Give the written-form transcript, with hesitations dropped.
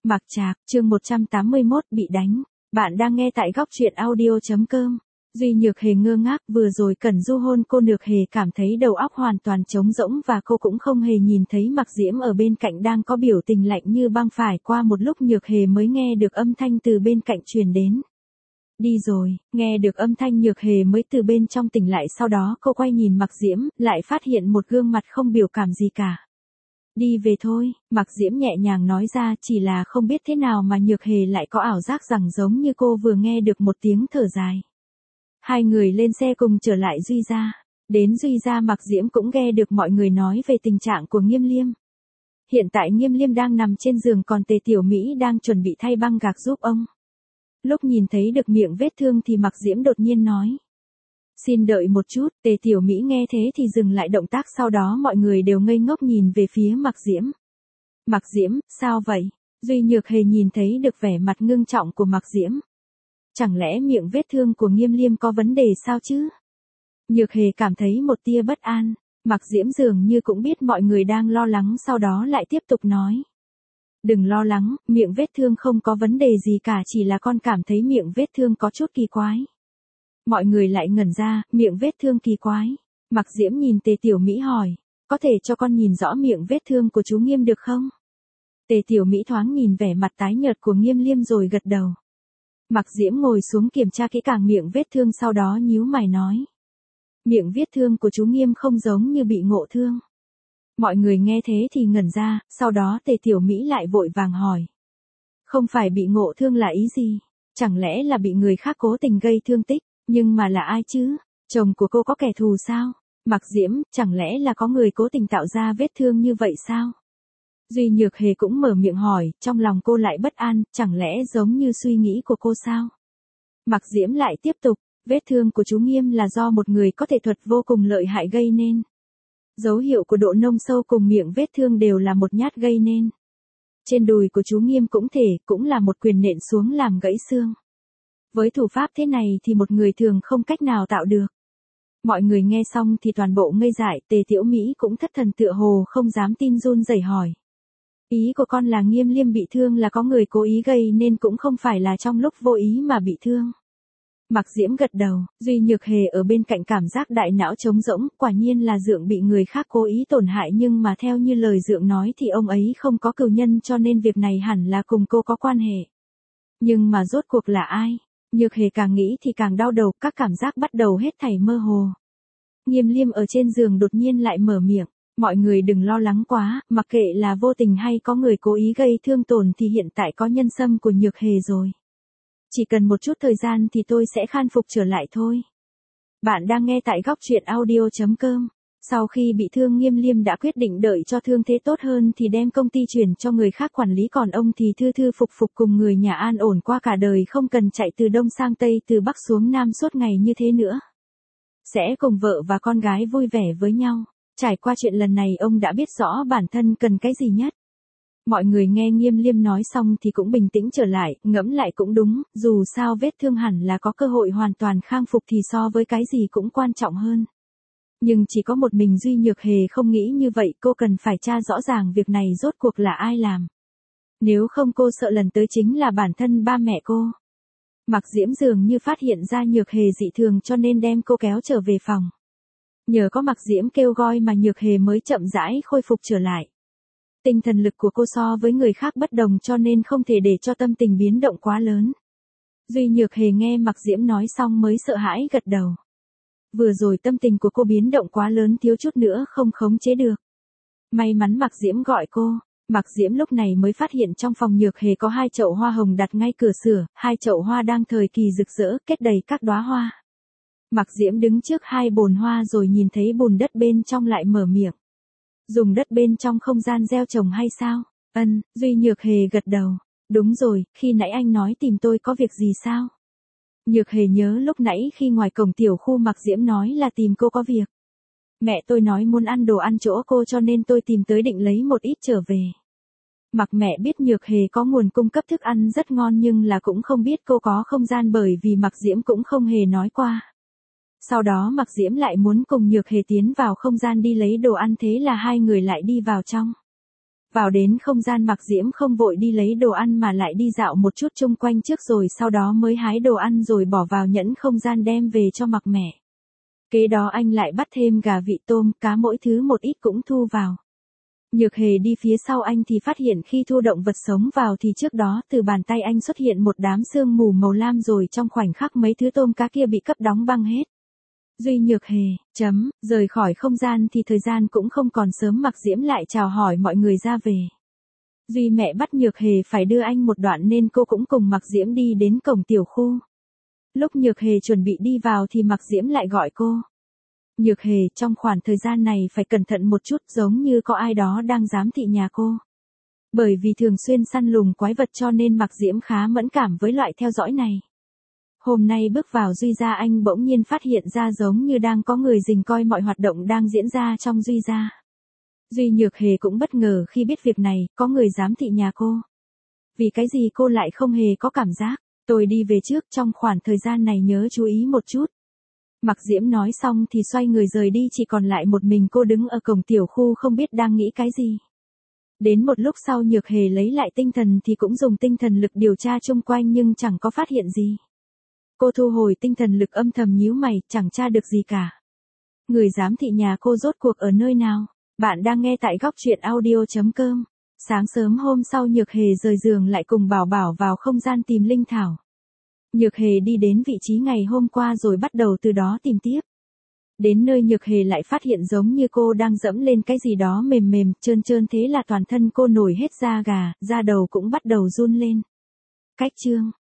Mặc Trạc, chương 181 bị đánh. Bạn đang nghe tại góc truyện audio.com. Duy Nhược Hề ngơ ngác, vừa rồi Cẩn Du hôn cô, Nhược Hề cảm thấy đầu óc hoàn toàn trống rỗng và cô cũng không hề nhìn thấy Mặc Diễm ở bên cạnh đang có biểu tình lạnh như băng. Phải qua một lúc Nhược Hề mới nghe được âm thanh từ bên cạnh truyền đến. Đi rồi, nghe được âm thanh Nhược Hề mới từ bên trong tỉnh lại, sau đó cô quay nhìn Mặc Diễm, lại phát hiện một gương mặt không biểu cảm gì cả. Đi về thôi, Mặc Diễm nhẹ nhàng nói ra, chỉ là không biết thế nào mà Nhược Hề lại có ảo giác rằng giống như cô vừa nghe được một tiếng thở dài. Hai người lên xe cùng trở lại Duy gia. Đến Duy gia, Mặc Diễm cũng nghe được mọi người nói về tình trạng của Nghiêm Liêm. Hiện tại Nghiêm Liêm đang nằm trên giường, còn Tề Tiểu Mỹ đang chuẩn bị thay băng gạc giúp ông. Lúc nhìn thấy được miệng vết thương thì Mặc Diễm đột nhiên nói: "Xin đợi một chút." Tề Tiểu Mỹ nghe thế thì dừng lại động tác, sau đó mọi người đều ngây ngốc nhìn về phía Mặc Diễm. "Mặc Diễm, sao vậy?" Duy Nhược Hề nhìn thấy được vẻ mặt ngưng trọng của Mặc Diễm. Chẳng lẽ miệng vết thương của Nghiêm Liêm có vấn đề sao chứ? Nhược Hề cảm thấy một tia bất an. Mặc Diễm dường như cũng biết mọi người đang lo lắng, sau đó lại tiếp tục nói: "Đừng lo lắng, miệng vết thương không có vấn đề gì cả, chỉ là con cảm thấy miệng vết thương có chút kỳ quái." Mọi người lại ngẩn ra, miệng vết thương kỳ quái. Mặc Diễm nhìn Tề Tiểu Mỹ hỏi: "Có thể cho con nhìn rõ miệng vết thương của chú Nghiêm được không?" Tề Tiểu Mỹ thoáng nhìn vẻ mặt tái nhợt của Nghiêm Liêm rồi gật đầu. Mặc Diễm ngồi xuống kiểm tra kỹ càng miệng vết thương, sau đó nhíu mày nói: "Miệng vết thương của chú Nghiêm không giống như bị ngộ thương." Mọi người nghe thế thì ngẩn ra, sau đó Tề Tiểu Mỹ lại vội vàng hỏi: "Không phải bị ngộ thương là ý gì? Chẳng lẽ là bị người khác cố tình gây thương tích? Nhưng mà là ai chứ? Chồng của cô có kẻ thù sao?" Mặc Diễm: "Chẳng lẽ là có người cố tình tạo ra vết thương như vậy sao?" Duy Nhược Hề cũng mở miệng hỏi, trong lòng cô lại bất an, chẳng lẽ giống như suy nghĩ của cô sao? Mặc Diễm lại tiếp tục: "Vết thương của chú Nghiêm là do một người có thể thuật vô cùng lợi hại gây nên. Dấu hiệu của độ nông sâu cùng miệng vết thương đều là một nhát gây nên. Trên đùi của chú Nghiêm cũng là một quyền nện xuống làm gãy xương. Với thủ pháp thế này thì một người thường không cách nào tạo được." Mọi người nghe xong thì toàn bộ ngây dại. Tề Tiểu Mỹ cũng thất thần, tựa hồ không dám tin, run rẩy hỏi: "Ý của con là Nghiêm Liêm bị thương là có người cố ý gây nên, cũng không phải là trong lúc vô ý mà bị thương?" Mặc Diễm gật đầu. Duy Nhược Hề ở bên cạnh cảm giác đại não trống rỗng, quả nhiên là Dượng bị người khác cố ý tổn hại, nhưng mà theo như lời Dượng nói thì ông ấy không có cừu nhân, cho nên việc này hẳn là cùng cô có quan hệ. Nhưng mà rốt cuộc là ai? Nhược Hề càng nghĩ thì càng đau đầu, các cảm giác bắt đầu hết thảy mơ hồ. Nghiêm Liêm ở trên giường đột nhiên lại mở miệng: "Mọi người đừng lo lắng quá, mặc kệ là vô tình hay có người cố ý gây thương tổn thì hiện tại có nhân sâm của Nhược Hề rồi. Chỉ cần một chút thời gian thì tôi sẽ khôi phục trở lại thôi." Bạn đang nghe tại góc truyện audio.com. Sau khi bị thương, Nghiêm Liêm đã quyết định đợi cho thương thế tốt hơn thì đem công ty chuyển cho người khác quản lý, còn ông thì thư thư phục phục cùng người nhà an ổn qua cả đời, không cần chạy từ Đông sang Tây, từ Bắc xuống Nam suốt ngày như thế nữa. Sẽ cùng vợ và con gái vui vẻ với nhau. Trải qua chuyện lần này, ông đã biết rõ bản thân cần cái gì nhất. Mọi người nghe Nghiêm Liêm nói xong thì cũng bình tĩnh trở lại, ngẫm lại cũng đúng, dù sao vết thương hẳn là có cơ hội hoàn toàn khang phục thì so với cái gì cũng quan trọng hơn. Nhưng chỉ có một mình Duy Nhược Hề không nghĩ như vậy, cô cần phải tra rõ ràng việc này rốt cuộc là ai làm. Nếu không cô sợ lần tới chính là bản thân ba mẹ cô. Mặc Diễm dường như phát hiện ra Nhược Hề dị thường cho nên đem cô kéo trở về phòng. Nhờ có Mặc Diễm kêu gọi mà Nhược Hề mới chậm rãi khôi phục trở lại. Tinh thần lực của cô so với người khác bất đồng, cho nên không thể để cho tâm tình biến động quá lớn. Duy Nhược Hề nghe Mặc Diễm nói xong mới sợ hãi gật đầu. Vừa rồi tâm tình của cô biến động quá lớn, thiếu chút nữa không khống chế được. May mắn Mặc Diễm gọi cô. Mặc Diễm lúc này mới phát hiện trong phòng Nhược Hề có 2 chậu hoa hồng đặt ngay cửa sửa, 2 chậu hoa đang thời kỳ rực rỡ, kết đầy các đóa hoa. Mặc Diễm đứng trước 2 bồn hoa rồi nhìn thấy bùn đất bên trong lại mở miệng: "Dùng đất bên trong không gian gieo trồng hay sao?" "Ân." Duy Nhược Hề gật đầu. "Đúng rồi, khi nãy anh nói tìm tôi có việc gì sao?" Nhược Hề nhớ lúc nãy khi ngoài cổng tiểu khu Mặc Diễm nói là tìm cô có việc. "Mẹ tôi nói muốn ăn đồ ăn chỗ cô cho nên tôi tìm tới định lấy một ít trở về." Mặc mẹ biết Nhược Hề có nguồn cung cấp thức ăn rất ngon, nhưng là cũng không biết cô có không gian, bởi vì Mặc Diễm cũng không hề nói qua. Sau đó Mặc Diễm lại muốn cùng Nhược Hề tiến vào không gian đi lấy đồ ăn, thế là hai người lại đi vào trong. Vào đến không gian Mạc Diễm không vội đi lấy đồ ăn mà lại đi dạo một chút chung quanh trước rồi sau đó mới hái đồ ăn rồi bỏ vào nhẫn không gian đem về cho Mạc mẹ. Kế đó anh lại bắt thêm gà vị tôm, cá mỗi thứ một ít cũng thu vào. Nhược Hề đi phía sau anh thì phát hiện khi thu động vật sống vào thì trước đó từ bàn tay anh xuất hiện một đám sương mù màu lam rồi trong khoảnh khắc mấy thứ tôm cá kia bị cấp đóng băng hết. Duy Nhược Hề, rời khỏi không gian thì thời gian cũng không còn sớm. Mạc Diễm lại chào hỏi mọi người ra về. Duy mẹ bắt Nhược Hề phải đưa anh một đoạn nên cô cũng cùng Mạc Diễm đi đến cổng tiểu khu. Lúc Nhược Hề chuẩn bị đi vào thì Mạc Diễm lại gọi cô. Nhược Hề, trong khoảng thời gian này phải cẩn thận một chút, giống như có ai đó đang giám thị nhà cô. Bởi vì thường xuyên săn lùng quái vật cho nên Mạc Diễm khá mẫn cảm với loại theo dõi này. Hôm nay bước vào Duy gia anh bỗng nhiên phát hiện ra giống như đang có người rình coi mọi hoạt động đang diễn ra trong Duy gia. Duy Nhược Hề cũng bất ngờ khi biết việc này, có người giám thị nhà cô. Vì cái gì cô lại không hề có cảm giác, tôi đi về trước, trong khoảng thời gian này nhớ chú ý một chút. Mạc Diễm nói xong thì xoay người rời đi, chỉ còn lại một mình cô đứng ở cổng tiểu khu không biết đang nghĩ cái gì. Đến một lúc sau Nhược Hề lấy lại tinh thần thì cũng dùng tinh thần lực điều tra chung quanh nhưng chẳng có phát hiện gì. Cô thu hồi tinh thần lực âm thầm nhíu mày, chẳng tra được gì cả. Người giám thị nhà cô rốt cuộc ở nơi nào? Bạn đang nghe tại góc truyện audio.com. Sáng sớm hôm sau Nhược Hề rời giường lại cùng Bảo Bảo vào không gian tìm linh thảo. Nhược Hề đi đến vị trí ngày hôm qua rồi bắt đầu từ đó tìm tiếp. Đến nơi Nhược Hề lại phát hiện giống như cô đang dẫm lên cái gì đó mềm mềm, trơn trơn, thế là toàn thân cô nổi hết da gà, da đầu cũng bắt đầu run lên. Cách chương